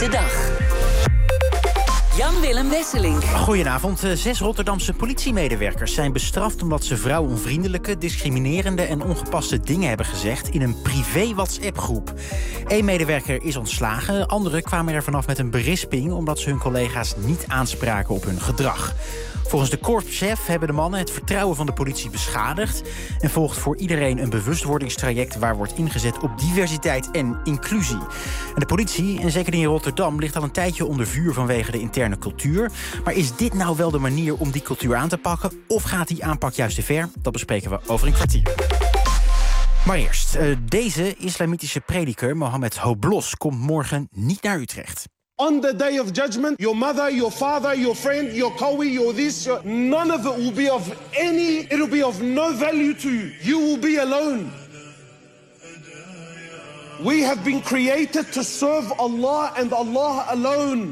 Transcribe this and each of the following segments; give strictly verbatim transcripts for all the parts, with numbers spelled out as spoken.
de dag. Jan-Willem Wesseling. Goedenavond. Zes Rotterdamse politiemedewerkers zijn bestraft omdat ze vrouwonvriendelijke, discriminerende en ongepaste dingen hebben gezegd in een privé WhatsApp-groep. Eén medewerker is ontslagen, anderen kwamen er vanaf met een berisping omdat ze hun collega's niet aanspraken op hun gedrag. Volgens de korpschef hebben de mannen het vertrouwen van de politie beschadigd en volgt voor iedereen een bewustwordingstraject waar wordt ingezet op diversiteit en inclusie. En de politie, en zeker in Rotterdam, ligt al een tijdje onder vuur vanwege de interne cultuur. Maar is dit nou wel de manier om die cultuur aan te pakken? Of gaat die aanpak juist te ver? Dat bespreken we over een kwartier. Maar eerst, uh, deze islamitische prediker, Mohammed Hoblos, komt morgen niet naar Utrecht. On the day of judgment, your mother, your father, your friend, your cowie, your this, your... none of it will be of any, it will be of no value to you. You will be alone. We have been created to serve Allah and Allah alone.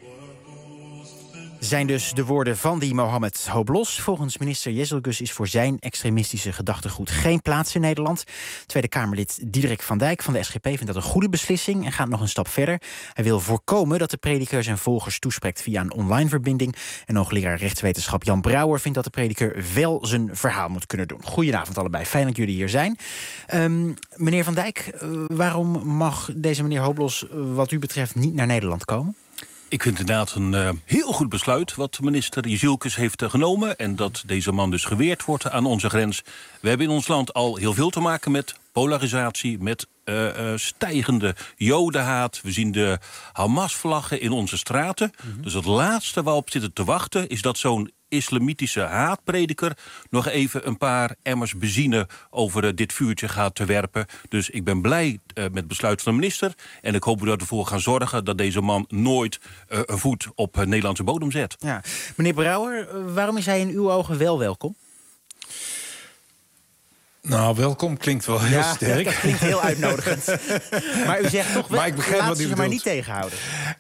Zijn dus de woorden van die Mohammed Hoblos. Volgens minister Jezelgus is voor zijn extremistische gedachtegoed geen plaats in Nederland. Tweede Kamerlid Diederik van Dijk van de S G P vindt dat een goede beslissing en gaat nog een stap verder. Hij wil voorkomen dat de prediker zijn volgers toespreekt via een online verbinding. En hoogleraar rechtswetenschap Jan Brouwer vindt dat de prediker wel zijn verhaal moet kunnen doen. Goedenavond allebei, fijn dat jullie hier zijn. Um, meneer Van Dijk, uh, waarom mag deze meneer Hoblos uh, wat u betreft niet naar Nederland komen? Ik vind inderdaad een uh, heel goed besluit wat minister Jezelkus heeft uh, genomen. En dat deze man dus geweerd wordt aan onze grens. We hebben in ons land al heel veel te maken met polarisatie, met uh, uh, stijgende jodenhaat. We zien de Hamas-vlaggen in onze straten. Mm-hmm. Dus het laatste waarop zitten te wachten is dat zo'n islamitische haatprediker nog even een paar emmers benzine over uh, dit vuurtje gaat te werpen. Dus ik ben blij uh, met het besluit van de minister. En ik hoop dat we ervoor gaan zorgen dat deze man nooit uh, een voet op uh, Nederlandse bodem zet. Ja. Meneer Brouwer, uh, waarom is hij in uw ogen wel welkom? Nou, welkom klinkt wel heel ja, sterk. Dat klinkt heel uitnodigend. Maar u zegt toch wel, maar ik begrijp laat wat u ze bedoelt. maar niet tegenhouden.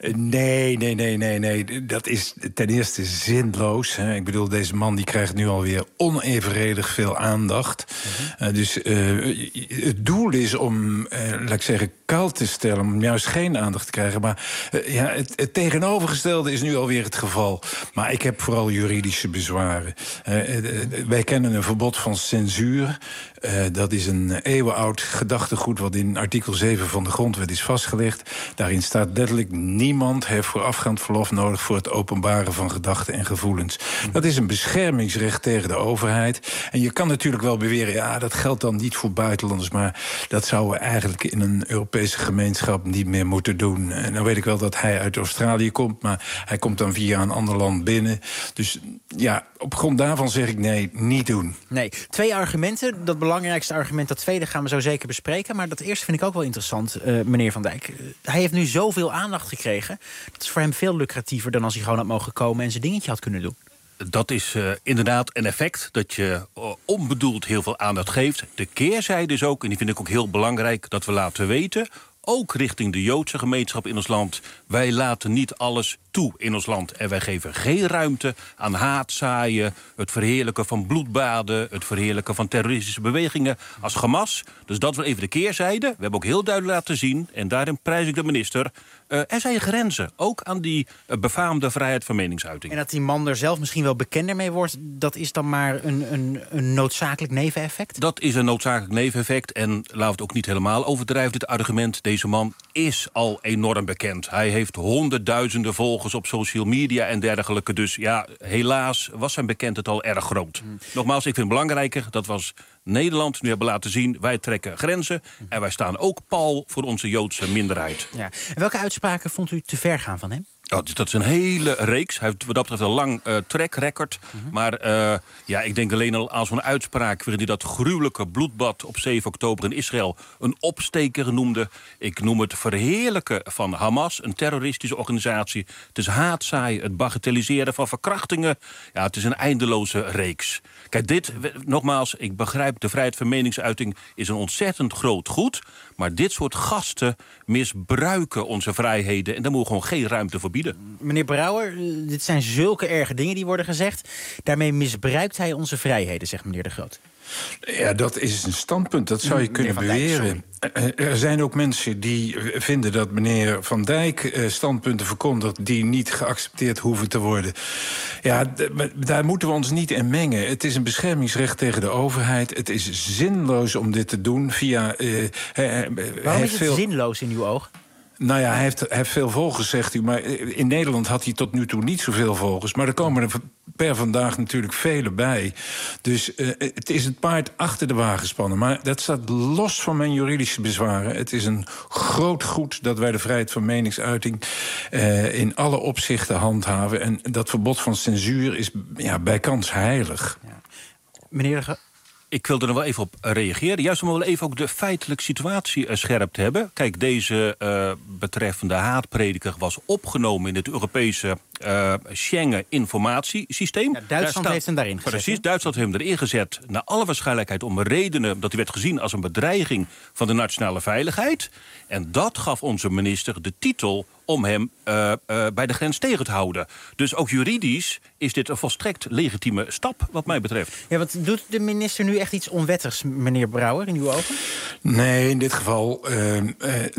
Nee, nee, nee, nee, nee. Dat is ten eerste zinloos. Hè. Ik bedoel, deze man die krijgt nu alweer onevenredig veel aandacht. Mm-hmm. Uh, dus uh, het doel is om, uh, laat ik zeggen, koud te stellen, om juist geen aandacht te krijgen. Maar uh, ja, het, het tegenovergestelde is nu alweer het geval. Maar ik heb vooral juridische bezwaren. Uh, uh, wij kennen een verbod van censuur. Uh, dat is een eeuwenoud gedachtegoed wat in artikel zeven van de Grondwet is vastgelegd. Daarin staat letterlijk: niemand heeft voorafgaand verlof nodig voor het openbaren van gedachten en gevoelens. Dat is een beschermingsrecht tegen de overheid. En je kan natuurlijk wel beweren, ja, dat geldt dan niet voor buitenlanders, maar dat zouden we eigenlijk in een Europese gemeenschap niet meer moeten doen. En dan weet ik wel dat hij uit Australië komt, maar hij komt dan via een ander land binnen. Dus ja, op grond daarvan zeg ik nee, niet doen. Nee, twee argumenten. Dat belangrijkste argument, dat tweede, gaan we zo zeker bespreken. Maar dat eerste vind ik ook wel interessant, uh, meneer Van Dijk. Uh, hij heeft nu zoveel aandacht gekregen. Dat is voor hem veel lucratiever dan als hij gewoon had mogen komen en zijn dingetje had kunnen doen. Dat is uh, inderdaad een effect, dat je uh, onbedoeld heel veel aandacht geeft. De keerzijde is ook, en die vind ik ook heel belangrijk, dat we laten weten, ook richting de Joodse gemeenschap in ons land, wij laten niet alles toe in ons land. En wij geven geen ruimte aan haatzaaien, het verheerlijken van bloedbaden, het verheerlijken van terroristische bewegingen als Hamas. Dus dat was even de keerzijde. We hebben ook heel duidelijk laten zien, en daarin prijs ik de minister, Uh, er zijn grenzen, ook aan die uh, befaamde vrijheid van meningsuiting. En dat die man er zelf misschien wel bekender mee wordt, dat is dan maar een, een, een noodzakelijk neveneffect? Dat is een noodzakelijk neveneffect. En laten we het ook niet helemaal overdrijven, dit argument. Deze man is al enorm bekend. Hij heeft honderdduizenden volgers op social media en dergelijke. Dus ja, helaas was zijn bekendheid al erg groot. Hmm. Nogmaals, ik vind het belangrijker dat we als Nederland nu hebben laten zien, wij trekken grenzen en wij staan ook pal voor onze Joodse minderheid. Ja. En welke uitspraken vond u te ver gaan van hem? Oh, dat is een hele reeks. Hij heeft wat dat betreft een lang uh, track record. Mm-hmm. Maar uh, ja, ik denk alleen al aan zo'n uitspraak waarin hij dat gruwelijke bloedbad op zeven oktober in Israël een opsteker noemde. Ik noem het verheerlijken van Hamas, een terroristische organisatie. Het is haatzaaien, het bagatelliseren van verkrachtingen. Ja, het is een eindeloze reeks. Kijk, dit, nogmaals, ik begrijp, de vrijheid van meningsuiting is een ontzettend groot goed. Maar dit soort gasten misbruiken onze vrijheden en daar mogen we gewoon geen ruimte voor bieden. Meneer Brouwer, dit zijn zulke erge dingen die worden gezegd. Daarmee misbruikt hij onze vrijheden, zegt meneer De Groot. Ja, dat is een standpunt. Dat zou je kunnen beweren. Er zijn ook mensen die vinden dat meneer Van Dijk standpunten verkondigt die niet geaccepteerd hoeven te worden. Ja, daar moeten we ons niet in mengen. Het is een beschermingsrecht tegen de overheid. Het is zinloos om dit te doen via... Uh, Waarom is het veel... zinloos in uw oog? Nou ja, hij heeft, hij heeft veel volgers, zegt u. Maar in Nederland had hij tot nu toe niet zoveel volgers. Maar er komen er per vandaag natuurlijk vele bij. Dus uh, het is het paard achter de wagen spannen. Maar dat staat los van mijn juridische bezwaren. Het is een groot goed dat wij de vrijheid van meningsuiting uh, in alle opzichten handhaven. En dat verbod van censuur is ja, bijkans heilig. Ja. Meneer de... Ik wilde er wel even op reageren. Juist om wel even ook de feitelijke situatie uh, scherp te hebben. Kijk, deze uh, betreffende haatprediker was opgenomen in het Europese uh, Schengen-informatiesysteem. Ja, Duitsland staat, heeft hem daarin gezet. Precies, he? Duitsland heeft hem erin gezet. Naar alle waarschijnlijkheid om redenen dat hij werd gezien als een bedreiging van de nationale veiligheid. En dat gaf onze minister de titel om hem uh, uh, bij de grens tegen te houden. Dus ook juridisch is dit een volstrekt legitieme stap, wat mij betreft. Ja, wat doet de minister nu echt iets onwettigs, meneer Brouwer, in uw ogen? Nee, in dit geval uh, uh,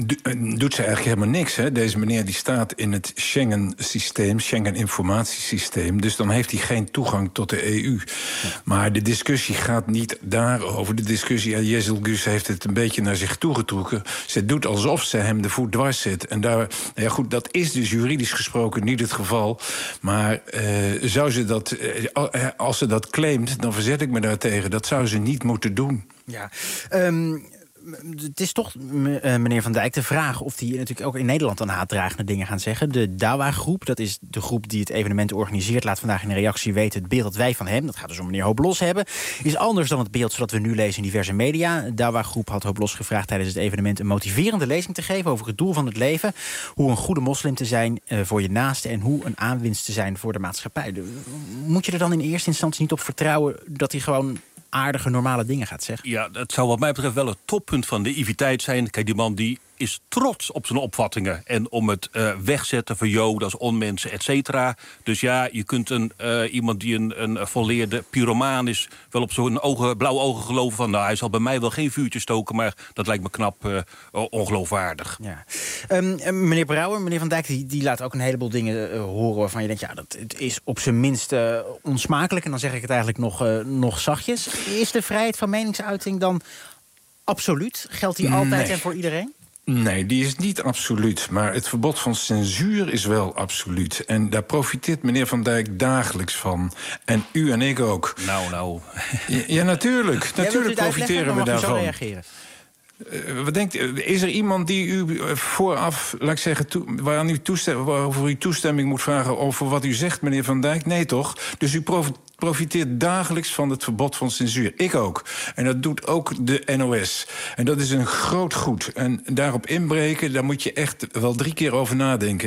doet ze eigenlijk helemaal niks. Hè. Deze meneer die staat in het Schengen-systeem, Schengen-informatiesysteem. Dus dan heeft hij geen toegang tot de E U. Ja. Maar de discussie gaat niet daarover. De discussie, ja, Jezel Gus heeft het een beetje naar zich toegetrokken. Ze doet alsof ze hem de voet dwars zit. En daar, ja goed, dat is dus juridisch gesproken niet het geval. Maar uh, zou ze dat, uh, als ze dat claimt, dan verzet ik me daartegen. Dat zou ze niet moeten doen. Ja, um... het is toch, meneer Van Dijk, de vraag of die natuurlijk ook in Nederland dan haatdragende dingen gaan zeggen. De Dawa-groep, dat is de groep die het evenement organiseert, laat vandaag in een reactie weten het beeld dat wij van hem, dat gaat dus om meneer Hooplos hebben, is anders dan het beeld zodat we nu lezen in diverse media. De Dawa-groep had Hooplos gevraagd tijdens het evenement een motiverende lezing te geven over het doel van het leven. Hoe een goede moslim te zijn uh, voor je naaste en hoe een aanwinst te zijn voor de maatschappij. Moet je er dan in eerste instantie niet op vertrouwen dat hij gewoon aardige, normale dingen gaat zeggen? Ja, dat zou wat mij betreft wel het toppunt van naïviteit zijn. Kijk, die man die is trots op zijn opvattingen. En om het uh, wegzetten van joden als onmensen, et cetera. Dus ja, je kunt een, uh, iemand die een, een volleerde pyromaan is wel op zo'n ogen, blauwe ogen geloven van, nou, hij zal bij mij wel geen vuurtje stoken, maar dat lijkt me knap uh, ongeloofwaardig. Ja. Um, meneer Brouwer, meneer Van Dijk, die, die laat ook een heleboel dingen uh, horen waarvan je denkt, ja, dat het is op zijn minst uh, onsmakelijk. En dan zeg ik het eigenlijk nog, uh, nog zachtjes. Is de vrijheid van meningsuiting dan absoluut? Geldt die altijd nee. en voor iedereen? Nee, die is niet absoluut. Maar het verbod van censuur is wel absoluut. En daar profiteert meneer Van Dijk dagelijks van. En u en ik ook. Nou, nou. Ja, ja natuurlijk. Ja, natuurlijk profiteren we daarvan. Zo reageren? Uh, wat denkt u, is er iemand die u vooraf, laat ik zeggen, toe, waaraan u toestemming, waarover u toestemming moet vragen over wat u zegt, meneer Van Dijk? Nee, toch? Dus u profiteert dagelijks van het verbod van censuur. Ik ook. En dat doet ook de N O S. En dat is een groot goed. En daarop inbreken, daar moet je echt wel drie keer over nadenken.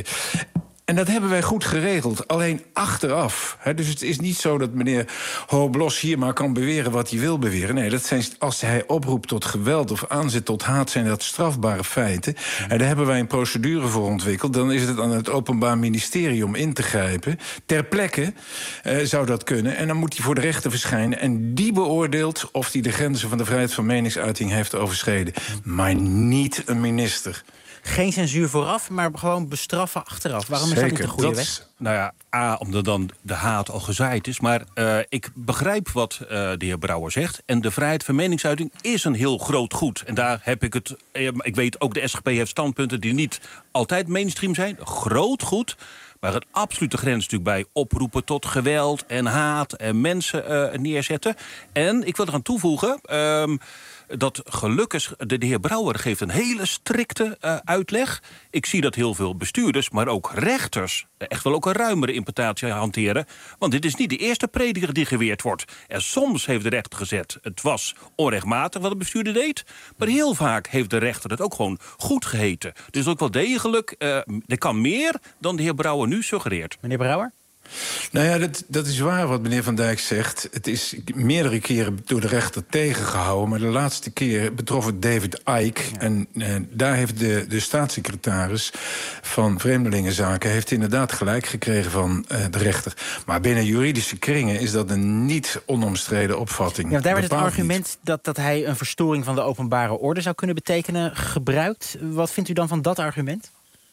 En dat hebben wij goed geregeld, alleen achteraf. He, dus het is niet zo dat meneer Hooplos hier maar kan beweren wat hij wil beweren. Nee, dat zijn, als hij oproept tot geweld of aanzet tot haat, zijn dat strafbare feiten. En daar hebben wij een procedure voor ontwikkeld. Dan is het aan het Openbaar Ministerie om in te grijpen. Ter plekke uh, zou dat kunnen. En dan moet hij voor de rechter verschijnen. En die beoordeelt of hij de grenzen van de vrijheid van meningsuiting heeft overschreden. Maar niet een minister. Geen censuur vooraf, maar gewoon bestraffen achteraf. Waarom is Zeker, dat niet de goede dat weg? Is... Nou ja, A, omdat dan de haat al gezaaid is. Maar uh, ik begrijp wat uh, de heer Brouwer zegt. En de vrijheid van meningsuiting is een heel groot goed. En daar heb ik het... Uh, ik weet ook, de S G P heeft standpunten die niet altijd mainstream zijn. Groot goed. Maar het absolute grens natuurlijk bij oproepen tot geweld en haat en mensen uh, neerzetten. En ik wil eraan toevoegen... Um, dat gelukkig, de, de heer Brouwer geeft een hele strikte uh, uitleg. Ik zie dat heel veel bestuurders, maar ook rechters... echt wel ook een ruimere interpretatie hanteren. Want dit is niet de eerste prediker die geweerd wordt. En soms heeft de rechter gezet, het was onrechtmatig wat de bestuurder deed. Maar heel vaak heeft de rechter het ook gewoon goed geheten. Dus ook wel degelijk, uh, er kan meer dan de heer Brouwer nu suggereert. Meneer Brouwer? Nou ja, dat, dat is waar wat meneer Van Dijk zegt. Het is meerdere keren door de rechter tegengehouden. Maar de laatste keer betrof het David Icke. Ja. En eh, daar heeft de, de staatssecretaris van Vreemdelingenzaken... heeft inderdaad gelijk gekregen van eh, de rechter. Maar binnen juridische kringen is dat een niet onomstreden opvatting. Ja, daar werd het argument dat, dat hij een verstoring van de openbare orde zou kunnen betekenen gebruikt. Wat vindt u dan van dat argument?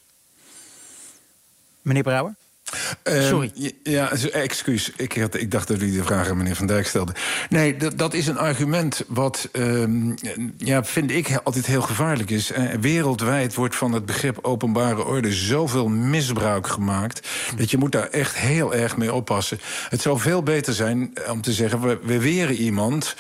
Meneer Brouwer? Sorry. Uh, ja, excuus. Ik, had, ik dacht dat u de vraag aan meneer Van Dijk stelde. Nee, dat, dat is een argument wat, um, ja, vind ik altijd heel gevaarlijk is. Uh, wereldwijd wordt van het begrip openbare orde zoveel misbruik gemaakt, dat je moet daar echt heel erg mee oppassen. Het zou veel beter zijn om te zeggen, we, we weren iemand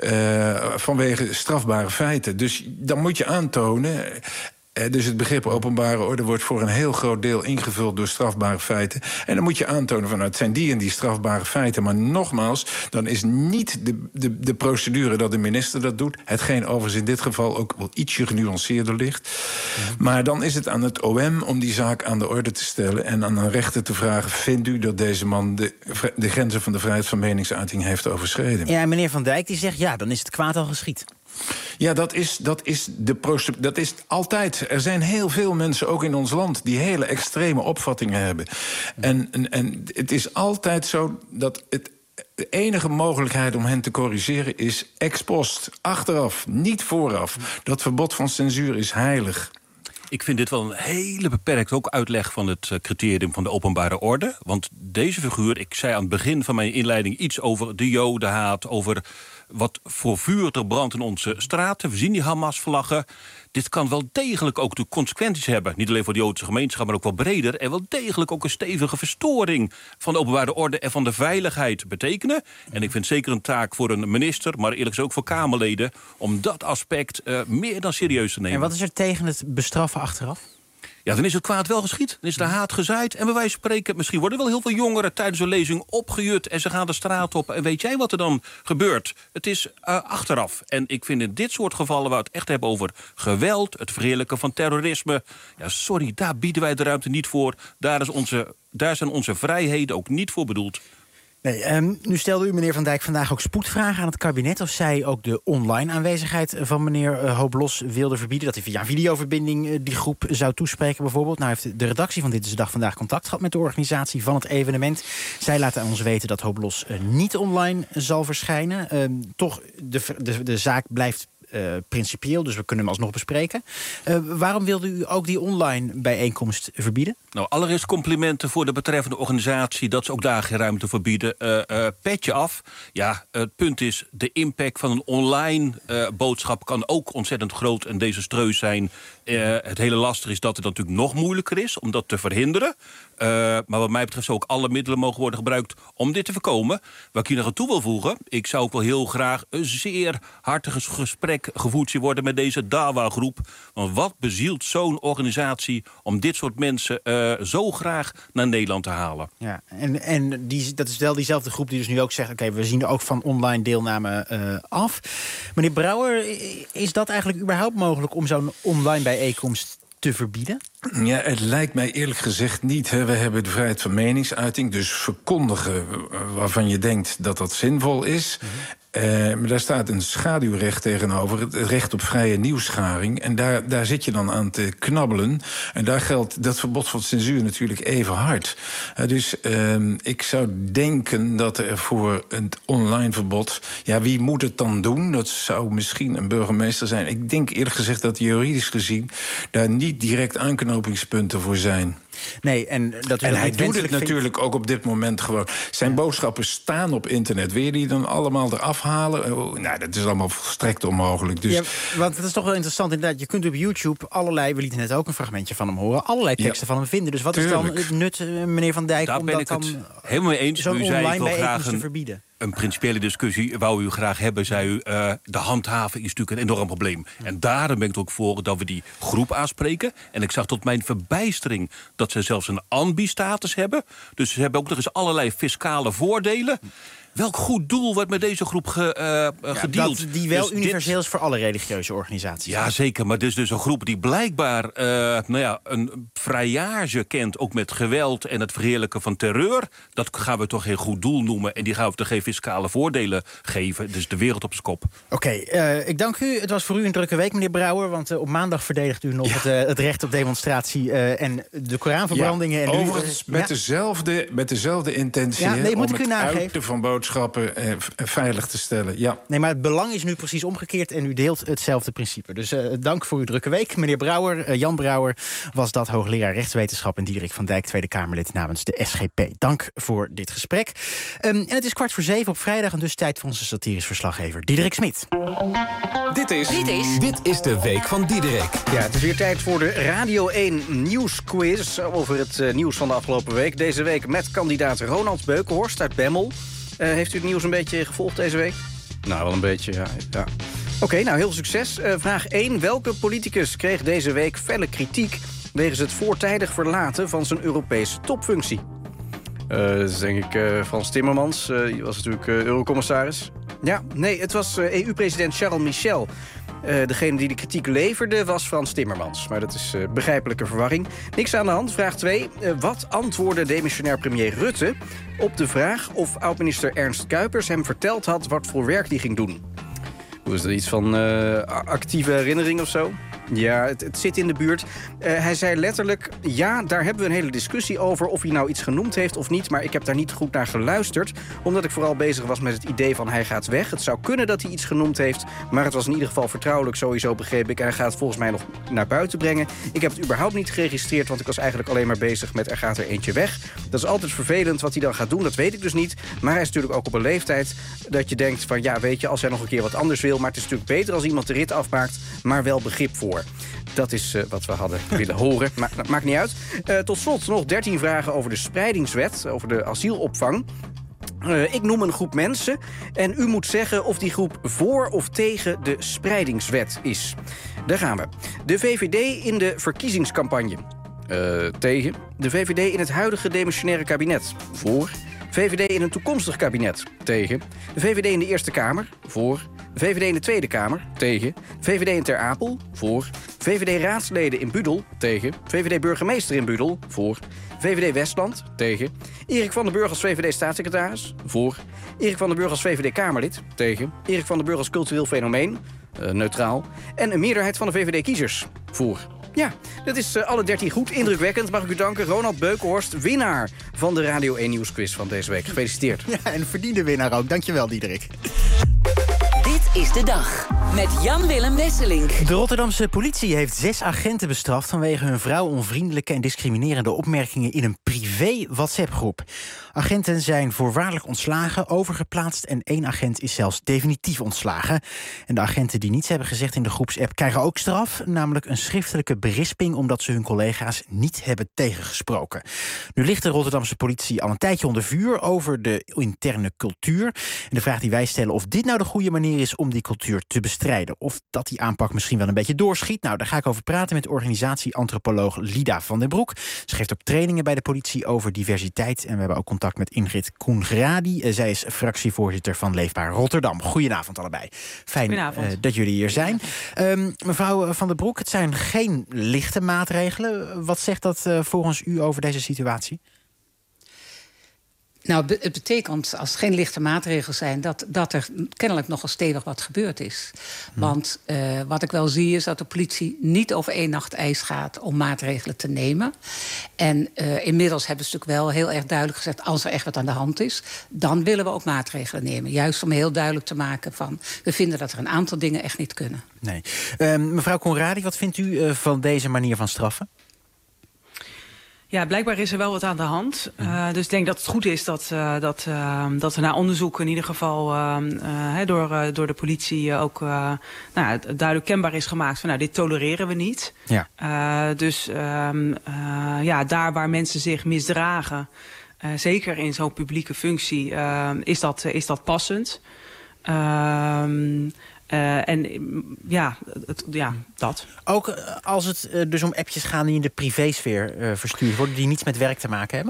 uh, vanwege strafbare feiten. Dus dan moet je aantonen... Dus het begrip openbare orde wordt voor een heel groot deel ingevuld door strafbare feiten. En dan moet je aantonen van, nou, het zijn die en die strafbare feiten. Maar nogmaals, dan is niet de, de, de procedure dat de minister dat doet. Hetgeen overigens in dit geval ook wel ietsje genuanceerder ligt. Ja. Maar dan is het aan het O M om die zaak aan de orde te stellen. En aan een rechter te vragen, vindt u dat deze man de, de grenzen van de vrijheid van meningsuiting heeft overschreden? Ja, meneer Van Dijk die zegt, ja, dan is het kwaad al geschied. Ja, dat is, dat, is de dat is altijd. Er zijn heel veel mensen, ook in ons land, die hele extreme opvattingen hebben. En, en, en het is altijd zo dat het, de enige mogelijkheid om hen te corrigeren is ex post, achteraf, niet vooraf. Dat verbod van censuur is heilig. Ik vind dit wel een hele beperkt ook uitleg van het criterium van de openbare orde. Want deze figuur, ik zei aan het begin van mijn inleiding iets over de Jodenhaat, over wat voor vuur er brandt in onze straten. We zien die Hamas-vlaggen. Dit kan wel degelijk ook de consequenties hebben. Niet alleen voor de Joodse gemeenschap, maar ook wel breder. En wel degelijk ook een stevige verstoring van de openbare orde en van de veiligheid betekenen. En ik vind zeker een taak voor een minister, maar eerlijk gezegd ook voor Kamerleden, om dat aspect uh, meer dan serieus te nemen. En wat is er tegen het bestraffen achteraf? Ja, dan is het kwaad wel geschied. Dan is de haat gezaaid. En bij wijze van spreken, misschien worden wel heel veel jongeren tijdens een lezing opgejut en ze gaan de straat op. En weet jij wat er dan gebeurt? Het is uh, achteraf. En ik vind in dit soort gevallen, waar we het echt hebben over geweld, het verheerlijken van terrorisme. Ja, sorry, daar bieden wij de ruimte niet voor. Daar, is onze, daar zijn onze vrijheden ook niet voor bedoeld. Nee, um, nu stelde u, meneer Van Dijk, vandaag ook spoedvragen aan het kabinet of zij ook de online aanwezigheid van meneer uh, Hoop-Los wilde verbieden. Dat hij via videoverbinding uh, die groep zou toespreken bijvoorbeeld. Nou heeft de redactie van Dit is de Dag vandaag contact gehad met de organisatie van het evenement. Zij laten ons weten dat Hoop-Los uh, niet online zal verschijnen. Uh, toch, de, de, de zaak blijft Uh, principieel, dus we kunnen hem alsnog bespreken. Uh, waarom wilde u ook die online bijeenkomst verbieden? Nou, allereerst complimenten voor de betreffende organisatie dat ze ook daar geen ruimte voor bieden. Uh, uh, petje af. Ja, het punt is, de impact van een online uh, boodschap kan ook ontzettend groot en desastreus zijn. Uh, het hele lastig is dat het natuurlijk nog moeilijker is om dat te verhinderen. Uh, maar wat mij betreft zou ook alle middelen mogen worden gebruikt om dit te voorkomen. Wat ik hier nog aan toe wil voegen, ik zou ook wel heel graag een zeer hartig gesprek gevoerd zien worden met deze Dawa-groep. Want wat bezielt zo'n organisatie om dit soort mensen uh, zo graag naar Nederland te halen? Ja, en, en die, dat is wel diezelfde groep die dus nu ook zegt, oké, okay, we zien er ook van online deelname uh, af. Meneer Brouwer, is dat eigenlijk überhaupt mogelijk om zo'n online bijeenkomst te verbieden? Ja, het lijkt mij eerlijk gezegd niet. Hè. We hebben de vrijheid van meningsuiting, dus verkondigen waarvan je denkt dat dat zinvol is. Mm-hmm. Uh, maar daar staat een schaduwrecht tegenover, het recht op vrije nieuwsgaring. En daar, daar zit je dan aan te knabbelen. En daar geldt dat verbod van censuur natuurlijk even hard. Uh, dus uh, ik zou denken dat er voor een online verbod, ja, wie moet het dan doen? Dat zou misschien een burgemeester zijn. Ik denk eerlijk gezegd dat juridisch gezien daar niet direct aanknopingspunten voor zijn. Nee, en dat en hij doet het natuurlijk ook op dit moment gewoon. Zijn ja. boodschappen staan op internet. Wil je die dan allemaal eraf halen? Oh, nou, dat is allemaal volstrekt onmogelijk. Dus ja, want het is toch wel interessant inderdaad. Je kunt op YouTube allerlei, we lieten net ook een fragmentje van hem horen, allerlei teksten ja. van hem vinden. Dus wat Tuurlijk. is dan het nut, meneer Van Dijk, Daar om ben dat ik dan het helemaal mee eens. zo'n u online zei, ik wil bijeenkomst graag te verbieden? Een principiële discussie wou u graag hebben, zei u. Uh, de handhaving is natuurlijk een enorm probleem. En daarom ben ik er ook voor dat we die groep aanspreken. En ik zag tot mijn verbijstering dat ze zelfs een ambi-status hebben. Dus ze hebben ook nog eens allerlei fiscale voordelen. welk goed doel wordt met deze groep ge, uh, ja, gedeeld? Dat die wel dus universeel dit... is voor alle religieuze organisaties. Ja, zeker. Maar dit is dus een groep die blijkbaar uh, nou ja, een vrijage kent... ook met geweld en het verheerlijken van terreur. Dat gaan we toch geen goed doel noemen. En die gaan we toch geen fiscale voordelen geven. Dus de wereld op zijn kop. Oké, okay, uh, ik dank u. Het was voor u een drukke week, meneer Brouwer. Want uh, op maandag verdedigt u nog ja. het, uh, het recht op demonstratie... Uh, en de Koranverbrandingen. Ja, en overigens u, uh, met, ja. dezelfde, met dezelfde intentie ja, nee, om moet ik u het nageven. uiten van boodschappen uh, veilig te stellen. Ja. Nee, maar het belang is nu precies omgekeerd en u deelt hetzelfde principe. Dus uh, dank voor uw drukke week. Meneer Brouwer, uh, Jan Brouwer was dat, hoogleraar rechtswetenschap... en Diederik van Dijk, Tweede Kamerlid namens de S G P. Dank voor dit gesprek. Um, en het is kwart voor zeven op vrijdag en dus tijd voor onze satirisch verslaggever Diederik Smit. Dit is, dit is... Dit is de week van Diederik. Ja, het is weer tijd voor de Radio één nieuwsquiz over het uh, nieuws van de afgelopen week. Deze week met kandidaat Ronald Beukenhorst uit Bemmel. Uh, heeft u het nieuws een beetje gevolgd deze week? Nou, wel een beetje, ja. ja. Oké, okay, nou, heel veel succes. Uh, vraag één. Welke politicus kreeg deze week felle kritiek... wegens het voortijdig verlaten van zijn Europese topfunctie? Uh, dat is denk ik uh, Frans Timmermans. Uh, die was natuurlijk uh, eurocommissaris. Ja, nee, het was uh, E U-president Charles Michel. Uh, degene die de kritiek leverde was Frans Timmermans. Maar dat is uh, begrijpelijke verwarring. Niks aan de hand. Vraag twee. Uh, wat antwoordde demissionair premier Rutte op de vraag... of oud-minister Ernst Kuipers hem verteld had wat voor werk hij ging doen? Hoe is dat, iets van uh, actieve herinnering of zo? Ja, het, het zit in de buurt. Uh, hij zei letterlijk, ja, daar hebben we een hele discussie over... of hij nou iets genoemd heeft of niet, maar ik heb daar niet goed naar geluisterd... omdat ik vooral bezig was met het idee van hij gaat weg. Het zou kunnen dat hij iets genoemd heeft... maar het was in ieder geval vertrouwelijk, sowieso begreep ik... en hij gaat het volgens mij nog naar buiten brengen. Ik heb het überhaupt niet geregistreerd... want ik was eigenlijk alleen maar bezig met er gaat er eentje weg. Dat is altijd vervelend wat hij dan gaat doen, dat weet ik dus niet. Maar hij is natuurlijk ook op een leeftijd dat je denkt van... ja, weet je, als hij nog een keer wat anders wil... maar het is natuurlijk beter als iemand de rit afmaakt... maar wel begrip voor. Dat is uh, wat we hadden willen horen. Maar dat maakt niet uit. Uh, tot slot nog dertien vragen over de spreidingswet, over de asielopvang. Uh, ik noem een groep mensen en u moet zeggen of die groep voor of tegen de spreidingswet is. Daar gaan we. De V V D in de verkiezingscampagne. Uh, tegen. De V V D in het huidige demissionaire kabinet. Voor. V V D in een toekomstig kabinet. Tegen. De V V D in de Eerste Kamer. Voor. De V V D in de Tweede Kamer. Tegen. V V D in Ter Apel. Voor. V V D-raadsleden in Budel. Tegen. V V D-burgemeester in Budel. Voor. V V D Westland. Tegen. Erik van den Burg als V V D-staatssecretaris. Voor. Erik van den Burg als V V D-Kamerlid. Tegen. Erik van den Burg als cultureel fenomeen. Uh, neutraal. En een meerderheid van de V V D-kiezers. Voor. Ja, dat is uh, alle dertien goed. Indrukwekkend. Mag ik u danken. Ronald Beukenhorst, winnaar van de Radio één Nieuwsquiz van deze week. Gefeliciteerd. Ja, en verdiende winnaar ook. Dankjewel, Diederik. Dit is de dag met Jan-Willem Wesselink. De Rotterdamse politie heeft zes agenten bestraft... vanwege hun vrouwonvriendelijke en discriminerende opmerkingen... in een privé-WhatsApp-groep. Agenten zijn voorwaardelijk ontslagen, overgeplaatst... en één agent is zelfs definitief ontslagen. En de agenten die niets hebben gezegd in de groepsapp... krijgen ook straf, namelijk een schriftelijke berisping... omdat ze hun collega's niet hebben tegengesproken. Nu ligt de Rotterdamse politie al een tijdje onder vuur... over de interne cultuur. En de vraag die wij stellen of dit nou de goede manier is... om die cultuur te bestrijden. Of dat die aanpak misschien wel een beetje doorschiet. Nou, daar ga ik over praten met organisatieantropoloog Lida van den Broek. Ze geeft ook trainingen bij de politie over diversiteit. En we hebben ook contact met Ingrid Koengradi. Zij is fractievoorzitter van Leefbaar Rotterdam. Goedenavond allebei. Fijn uh, dat jullie hier zijn. Um, mevrouw van den Broek, het zijn geen lichte maatregelen. Wat zegt dat uh, volgens u over deze situatie? Nou, het betekent, als het geen lichte maatregelen zijn... dat, dat er kennelijk nogal stevig wat gebeurd is. Hm. Want uh, wat ik wel zie is dat de politie niet over één nacht ijs gaat... om maatregelen te nemen. En uh, inmiddels hebben ze natuurlijk wel heel erg duidelijk gezegd... als er echt wat aan de hand is, dan willen we ook maatregelen nemen. Juist om heel duidelijk te maken van... we vinden dat er een aantal dingen echt niet kunnen. Nee. Uh, mevrouw Conradi, wat vindt u uh, van deze manier van straffen? Ja, blijkbaar is er wel wat aan de hand. Uh, dus ik denk dat het goed is dat, uh, dat, uh, dat er na onderzoek in ieder geval uh, uh, door, uh, door de politie ook uh, nou ja, duidelijk kenbaar is gemaakt van nou, dit tolereren we niet. Ja. Uh, dus um, uh, ja, daar waar mensen zich misdragen, uh, zeker in zo'n publieke functie, uh, is, dat, uh, is dat passend. Uh, Uh, en ja, het, ja, dat. Ook als het uh, dus om appjes gaan die in de privésfeer uh, verstuurd worden... die niets met werk te maken hebben?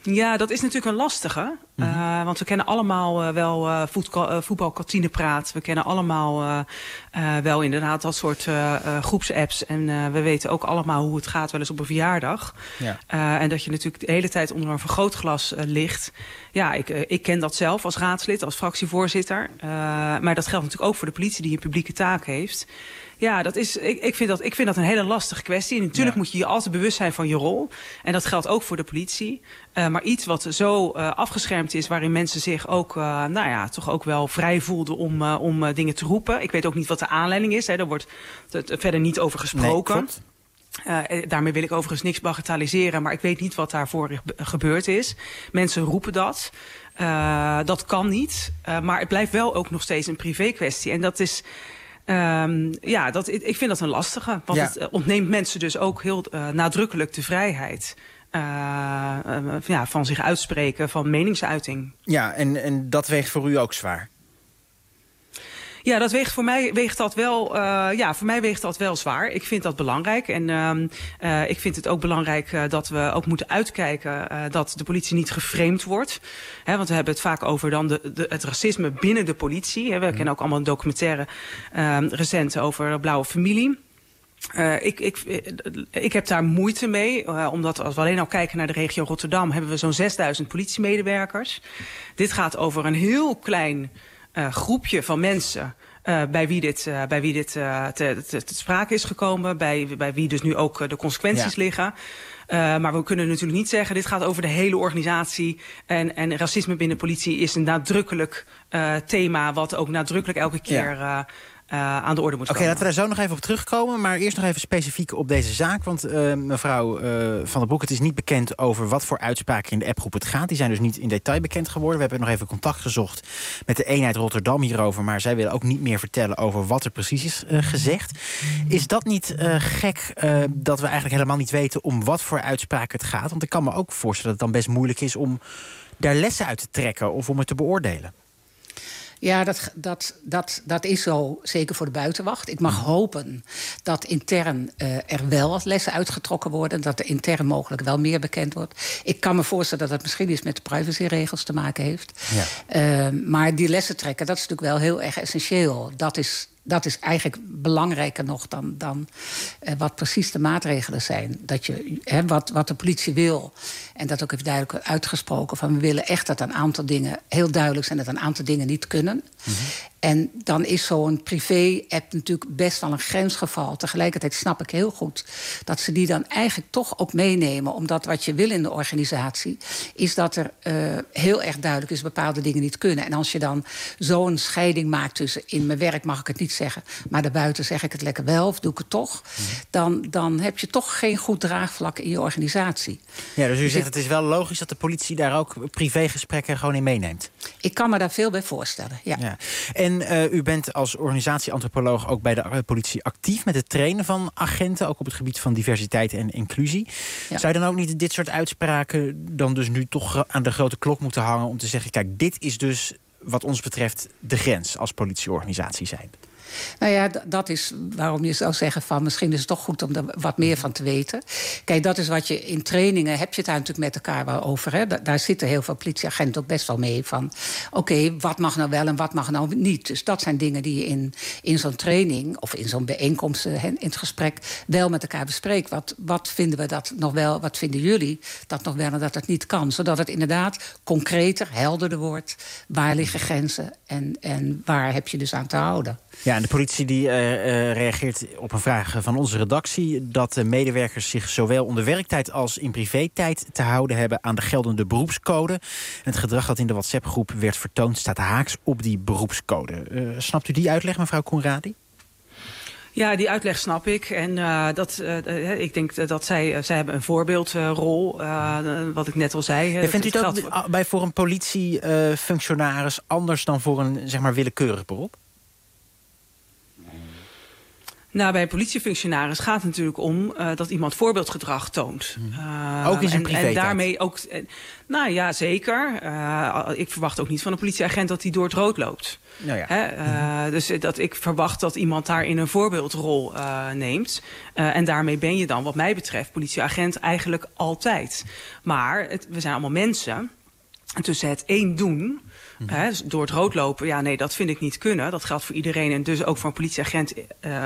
Ja, dat is natuurlijk een lastige. Mm-hmm. Uh, want we kennen allemaal uh, wel uh, voetbal, uh, voetbalkantinepraat. We kennen allemaal uh, uh, wel inderdaad dat soort uh, uh, groepsapps. En uh, we weten ook allemaal hoe het gaat wel eens op een verjaardag. Ja. Uh, en dat je natuurlijk de hele tijd onder een vergrootglas uh, ligt. Ja, ik, uh, ik ken dat zelf als raadslid, als fractievoorzitter. Uh, maar dat geldt natuurlijk ook voor de politie die een publieke taak heeft. Ja, dat is, ik, ik, vind dat, ik vind dat een hele lastige kwestie. En natuurlijk ja. moet je je altijd bewust zijn van je rol. En dat geldt ook voor de politie. Uh, maar iets wat zo uh, afgeschermd is, waarin mensen zich ook, uh, nou ja, toch ook wel vrij voelden om, uh, om uh, dingen te roepen. Ik weet ook niet wat de aanleiding is. Hè. Daar wordt het verder niet over gesproken. Nee, uh, daarmee wil ik overigens niks bagatelliseren, maar ik weet niet wat daarvoor gebeurd is. Mensen roepen dat. Uh, dat kan niet. Uh, maar het blijft wel ook nog steeds een privé kwestie. En dat is... Um, ja, dat, ik vind dat een lastige. Want ja. het ontneemt mensen dus ook heel uh, nadrukkelijk de vrijheid. Uh, uh, ja, van zich uitspreken, van meningsuiting. Ja, en, en dat weegt voor u ook zwaar? Ja, dat weegt voor mij weegt dat wel. Uh, ja, voor mij weegt dat wel zwaar. Ik vind dat belangrijk. En uh, uh, ik vind het ook belangrijk uh, dat we ook moeten uitkijken uh, dat de politie niet geframed wordt. He, want we hebben het vaak over dan de, de, het racisme binnen de politie. He, we mm. kennen ook allemaal een documentaire uh, recent over de Blauwe Familie. Uh, ik, ik, ik heb daar moeite mee, uh, omdat als we alleen al kijken naar de regio Rotterdam, hebben we zo'n zesduizend politiemedewerkers. Dit gaat over een heel klein uh, groepje van mensen uh, bij wie dit, uh, bij wie dit uh, te, te, te sprake is gekomen, bij, bij wie dus nu ook uh, de consequenties ja. liggen. Uh, maar we kunnen natuurlijk niet zeggen, dit gaat over de hele organisatie. En, en racisme binnen politie is een nadrukkelijk uh, thema, wat ook nadrukkelijk elke keer Uh, Uh, aan de orde moet komen. Oké, laten we daar zo nog even op terugkomen. Maar eerst nog even specifiek op deze zaak. Want uh, mevrouw uh, Van der Broek, het is niet bekend over wat voor uitspraken in de appgroep het gaat. Die zijn dus niet in detail bekend geworden. We hebben nog even contact gezocht met de eenheid Rotterdam hierover. Maar zij willen ook niet meer vertellen over wat er precies is uh, gezegd. Is dat niet uh, gek uh, dat we eigenlijk helemaal niet weten om wat voor uitspraken het gaat? Want ik kan me ook voorstellen dat het dan best moeilijk is om daar lessen uit te trekken of om het te beoordelen. Ja, dat, dat, dat, dat is zo, zeker voor de buitenwacht. Ik mag hopen dat intern uh, er wel wat lessen uitgetrokken worden. Dat er intern mogelijk wel meer bekend wordt. Ik kan me voorstellen dat het misschien iets met de privacyregels te maken heeft. Ja. Uh, maar die lessen trekken, dat is natuurlijk wel heel erg essentieel. Dat is... Dat is eigenlijk belangrijker nog dan, dan uh, wat precies de maatregelen zijn. Dat je, hè, wat, wat de politie wil. En dat ook even duidelijk uitgesproken. Van we willen echt dat een aantal dingen heel duidelijk zijn. Dat een aantal dingen niet kunnen. Mm-hmm. En dan is zo'n privé-app natuurlijk best wel een grensgeval. Tegelijkertijd snap ik heel goed dat ze die dan eigenlijk toch ook meenemen. Omdat wat je wil in de organisatie is dat er uh, heel erg duidelijk is bepaalde dingen niet kunnen. En als je dan zo'n scheiding maakt tussen in mijn werk mag ik het niet zeggen, maar daarbuiten zeg ik het lekker wel of doe ik het toch, mm. dan, dan heb je toch geen goed draagvlak in je organisatie. Ja, dus u dus zegt ik, het is wel logisch dat de politie daar ook privégesprekken gewoon in meeneemt. Ik kan me daar veel bij voorstellen, ja. ja. En uh, u bent als organisatieantropoloog ook bij de uh, politie actief met het trainen van agenten, ook op het gebied van diversiteit en inclusie. Ja. Zou je dan ook niet dit soort uitspraken dan dus nu toch aan de grote klok moeten hangen om te zeggen, kijk, dit is dus wat ons betreft de grens als politieorganisatie zijn? Nou ja, d- dat is waarom je zou zeggen van misschien is het toch goed om er wat meer van te weten. Kijk, dat is wat je in trainingen heb je het daar natuurlijk met elkaar wel over. Hè? Da- daar zitten heel veel politieagenten ook best wel mee van oké, okay, wat mag nou wel en wat mag nou niet. Dus dat zijn dingen die je in, in zo'n training of in zo'n bijeenkomst uh, in het gesprek wel met elkaar bespreekt. Wat, wat vinden we dat nog wel, wat vinden jullie dat nog wel en dat het niet kan. Zodat het inderdaad concreter, helderder wordt. Waar liggen grenzen en, en waar heb je dus aan te houden. Ja, en de politie die uh, uh, reageert op een vraag van onze redactie dat de medewerkers zich zowel onder werktijd als in privé-tijd te houden hebben aan de geldende beroepscode. En het gedrag dat in de WhatsApp-groep werd vertoond staat haaks op die beroepscode. Uh, snapt u die uitleg, mevrouw Conradi? Ja, die uitleg snap ik. En uh, dat, uh, ik denk dat zij, uh, zij hebben een voorbeeldrol, uh, wat ik net al zei. Ja, vindt u het ook geldt... bij voor een politiefunctionaris uh, anders dan voor een zeg maar willekeurig beroep? Nou, bij een politiefunctionaris gaat het natuurlijk om uh, dat iemand voorbeeldgedrag toont. Uh, ook in zijn privé. En, en daarmee ook. Uh, nou ja, zeker. Uh, ik verwacht ook niet van een politieagent dat hij door het rood loopt. Nou ja. Hè? Uh, dus dat ik verwacht dat iemand daarin een voorbeeldrol uh, neemt. Uh, en daarmee ben je dan, wat mij betreft, politieagent eigenlijk altijd. Maar het, we zijn allemaal mensen. En tussen het één doen. Mm-hmm. He, dus door het rood lopen, ja, nee, dat vind ik niet kunnen. Dat geldt voor iedereen en dus ook voor een politieagent uh, uh,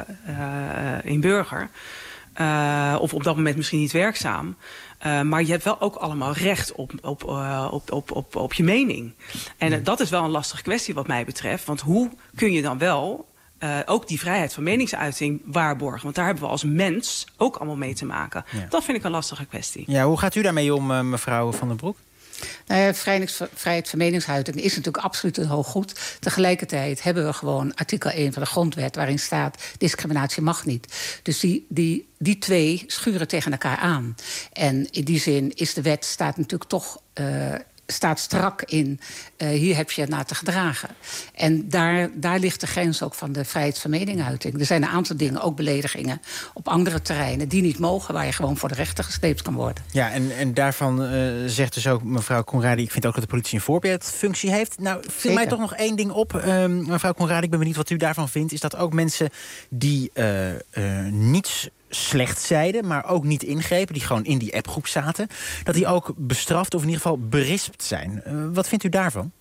in burger. Uh, of op dat moment misschien niet werkzaam. Uh, maar je hebt wel ook allemaal recht op, op, uh, op, op, op, op je mening. En uh, dat is wel een lastige kwestie wat mij betreft. Want hoe kun je dan wel uh, ook die vrijheid van meningsuiting waarborgen? Want daar hebben we als mens ook allemaal mee te maken. Ja. Dat vind ik een lastige kwestie. Ja, hoe gaat u daarmee om, uh, mevrouw Van den Broek? Nou ja, vrijheid van meningsuiting is natuurlijk absoluut een hoog goed. Tegelijkertijd hebben we gewoon artikel één van de grondwet, waarin staat discriminatie mag niet. Dus die, die, die twee schuren tegen elkaar aan. En in die zin is de wet staat natuurlijk toch Uh, staat strak in, uh, hier heb je naar te gedragen. En daar, daar ligt de grens ook van de vrijheid van meningsuiting. Er zijn een aantal dingen, ook beledigingen op andere terreinen, die niet mogen, waar je gewoon voor de rechter gesleept kan worden. Ja, en, en daarvan uh, zegt dus ook mevrouw Conradi, ik vind ook dat de politie een voorbeeldfunctie heeft. Nou, viel mij toch nog één ding op. Uh, mevrouw Conradi, ik ben benieuwd wat u daarvan vindt. Is dat ook mensen die uh, uh, niets slecht zeiden, maar ook niet ingrepen, die gewoon in die appgroep zaten, dat die ook bestraft of in ieder geval berispt zijn. Uh, wat vindt u daarvan?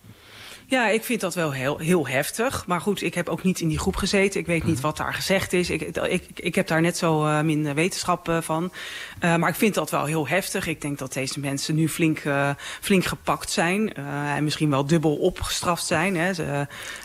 Ja, ik vind dat wel heel, heel heftig. Maar goed, ik heb ook niet in die groep gezeten. Ik weet niet wat daar gezegd is. Ik, ik, ik heb daar net zo uh, min wetenschap uh, van. Uh, maar ik vind dat wel heel heftig. Ik denk dat deze mensen nu flink, uh, flink gepakt zijn. Uh, en misschien wel dubbel opgestraft zijn. Hè. Ze,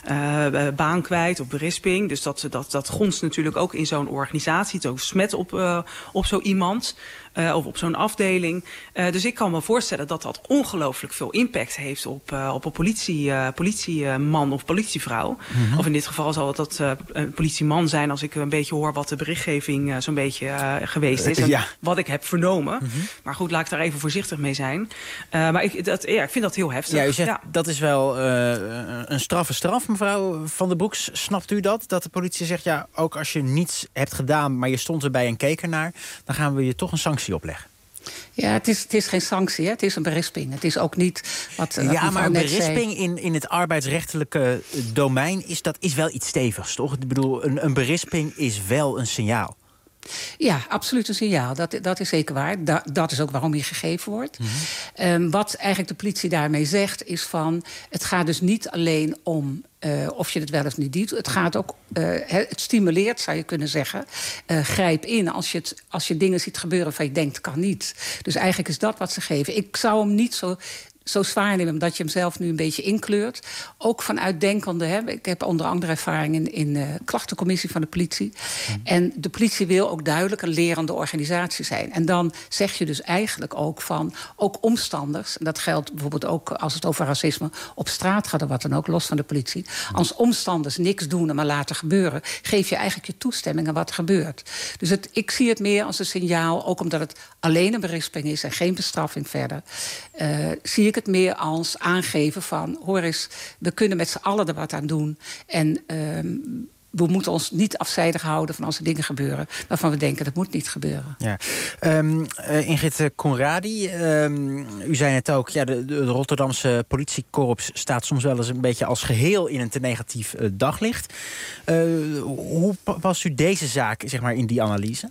uh, baan kwijt of berisping. Dus dat, dat, dat gonst natuurlijk ook in zo'n organisatie. Het ook smet op, uh, op zo iemand. Uh, of op zo'n afdeling. Uh, dus ik kan me voorstellen dat dat ongelooflijk veel impact heeft op, uh, op een politie, uh, politieman of politievrouw. Mm-hmm. Of in dit geval zal het dat uh, een politieman zijn, als ik een beetje hoor wat de berichtgeving uh, zo'n beetje uh, geweest is. En ja. wat ik heb vernomen. Mm-hmm. Maar goed, laat ik daar even voorzichtig mee zijn. Uh, maar ik, dat, ja, ik vind dat heel heftig. Ja, u zegt, ja. dat is wel uh, een straffe straf, mevrouw Van den Broek. Snapt u dat? Dat de politie zegt, ja, ook als je niets hebt gedaan, maar je stond erbij en keek ernaar, dan gaan we je toch een sanctie opleggen. Ja, het is, het is geen sanctie, hè? Het is een berisping. Het is ook niet wat, wat ja, maar een berisping zei. in, in het arbeidsrechtelijke domein is, dat is wel iets stevigs, toch? Ik bedoel, een, een berisping is wel een signaal. Ja, absoluut een signaal. Dat, dat is zeker waar. Da, dat is ook waarom hier gegeven wordt. Mm-hmm. Um, wat eigenlijk de politie daarmee zegt is van, het gaat dus niet alleen om Uh, of je het wel of niet doet. Het gaat ook, uh, het stimuleert, zou je kunnen zeggen. Uh, grijp in als je, het, als je dingen ziet gebeuren van je denkt, kan niet. Dus eigenlijk is dat wat ze geven. Ik zou hem niet zo zo zwaar nemen, omdat je hem zelf nu een beetje inkleurt. Ook vanuit denkende, hè. Ik heb onder andere ervaring in, in de klachtencommissie van de politie. Mm. En de politie wil ook duidelijk een lerende organisatie zijn. En dan zeg je dus eigenlijk ook van, ook omstanders, en dat geldt bijvoorbeeld ook als het over racisme op straat gaat of wat dan ook, los van de politie. Mm. Als omstanders niks doen en maar laten gebeuren, geef je eigenlijk je toestemming aan wat er gebeurt. Dus het, ik zie het meer als een signaal, ook omdat het alleen een berisping is en geen bestraffing verder, uh, zie ik het meer als aangeven van, hoor eens, we kunnen met z'n allen er wat aan doen. En um, we moeten ons niet afzijdig houden van als er dingen gebeuren waarvan we denken dat moet niet gebeuren. Ja. Um, uh, Ingrid Conradi, um, u zei net ook, ja, de, de Rotterdamse politiekorps staat soms wel eens een beetje als geheel in een te negatief uh, daglicht. Uh, hoe past u deze zaak, zeg maar, in die analyse?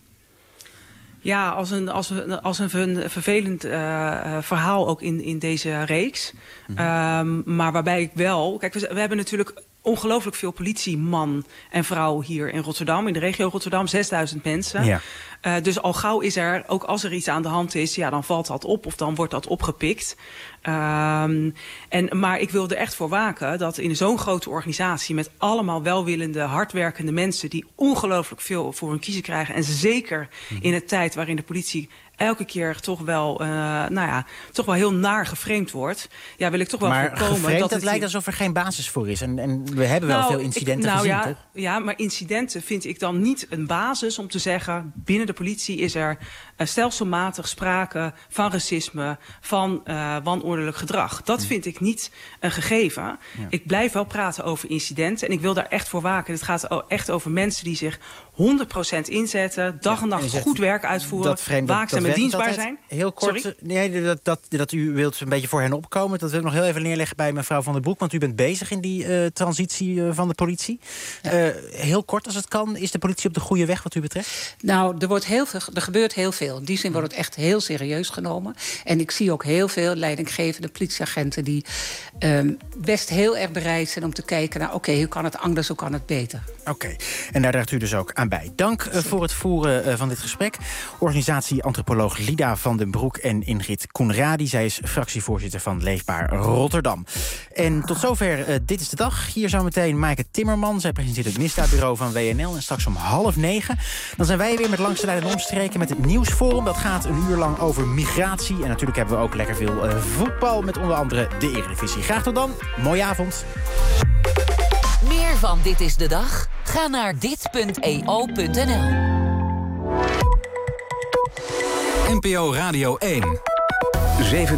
Ja, als een, als een, als een vervelend uh, verhaal ook in, in deze reeks. Mm-hmm. Um, maar waarbij ik wel... Kijk, we, we hebben natuurlijk ongelooflijk veel politieman en vrouw hier in Rotterdam. In de regio Rotterdam, zesduizend mensen. Ja. Uh, dus al gauw is er, ook als er iets aan de hand is, ja, dan valt dat op of dan wordt dat opgepikt. Um, en, maar ik wil er echt voor waken dat in zo'n grote organisatie met allemaal welwillende, hardwerkende mensen die ongelooflijk veel voor hun kiezen krijgen. En zeker in een tijd waarin de politie elke keer toch wel, uh, nou ja, toch wel heel naar geframed wordt. Ja, wil ik toch wel maar voorkomen geframed, dat het het lijkt alsof er geen basis voor is. En, en we hebben wel nou, veel incidenten ik, nou, gezien, ja, toch? Ja, maar incidenten vind ik dan niet een basis om te zeggen, binnen de politie is er uh, stelselmatig sprake van racisme, van uh, wanordelijk gedrag. Dat mm. vind ik niet een gegeven. Ja. Ik blijf wel praten over incidenten en ik wil daar echt voor waken. Het gaat echt over mensen die zich honderd procent inzetten, dag ja, en nacht en goed werk uitvoeren, waakzaam en dienstbaar zijn. Heel kort, Sorry? nee, dat, dat, dat u wilt een beetje voor hen opkomen. Dat wil ik nog heel even neerleggen bij mevrouw Van den Broek, want u bent bezig in die uh, transitie uh, van de politie. Ja. Uh, heel kort als het kan, is de politie op de goede weg wat u betreft? Nou, er, wordt heel veel, er gebeurt heel veel. In die zin wordt het echt heel serieus genomen. En ik zie ook heel veel leidinggevende politieagenten die um, best heel erg bereid zijn om te kijken naar, oké, okay, hoe kan het anders, hoe kan het beter? Oké, okay. En daar draagt u dus ook aan bij. Dank uh, voor het voeren uh, van dit gesprek. Organisatie-antropoloog Lida van den Broek en Ingrid Koenradi. Zij is fractievoorzitter van Leefbaar Rotterdam. En tot zover uh, Dit is de Dag. Hier zometeen Maaike Timmerman. Zij presenteert het misdaadbureau van W N L. En straks om half negen. Dan zijn wij weer met Langs de Lijn en Omstreken met het Nieuwsforum. Dat gaat een uur lang over migratie. En natuurlijk hebben we ook lekker veel uh, voetbal met onder andere de Eredivisie. Graag tot dan. Mooie avond. Meer van Dit is de Dag? Ga naar dit punt e o punt n l. N P O Radio één. zeven